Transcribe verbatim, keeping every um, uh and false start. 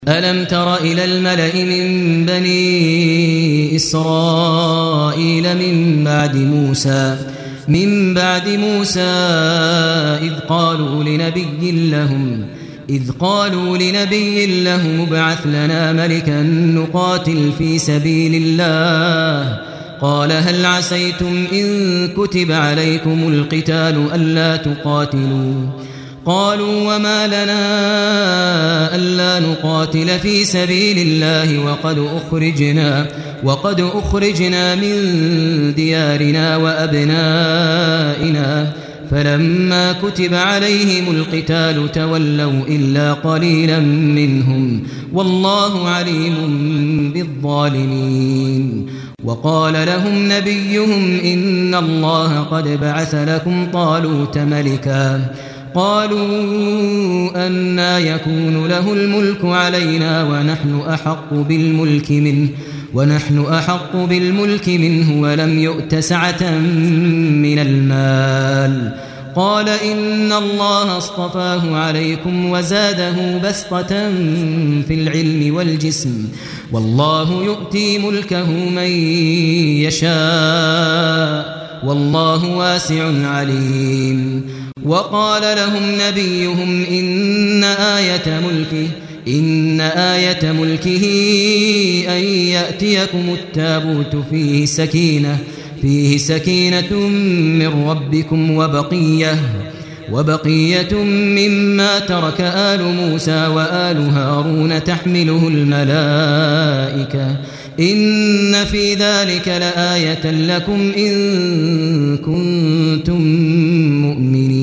ألم تر إلى الملأ من بني إسرائيل من بعد موسى من بعد موسى إذ قالوا لنبي لهم إذ قالوا لنبي لهم ابعث لنا ملكا نقاتل في سبيل الله قال هل عسيتم إن كتب عليكم القتال ألا تقاتلوا قالوا وما لنا ألا نقاتل في سبيل الله وقد أخرجنا وقد أخرجنا من ديارنا وأبنائنا فلما كتب عليهم القتال تولوا إلا قليلا منهم والله عليم بالظالمين وقال لهم نبيهم إن الله قد بعث لكم طالوت ملكا قالوا أنى يكون له الملك علينا ونحن أحق بالملك منه ونحن أحق بالملك منه ولم يؤت سعة من المال قال إن الله اصطفاه عليكم وزاده بسطة في العلم والجسم والله يؤتي ملكه من يشاء والله واسع عليم وقال لهم نبيهم إن آية ملكه إن آية ملكه أن يأتيكم التابوت فيه سكينة فيه سكينة من ربكم وبقية وبقية مما ترك آل موسى وآل هارون تحمله الملائكة إن في ذلك لآية لكم إن كنتم مؤمنين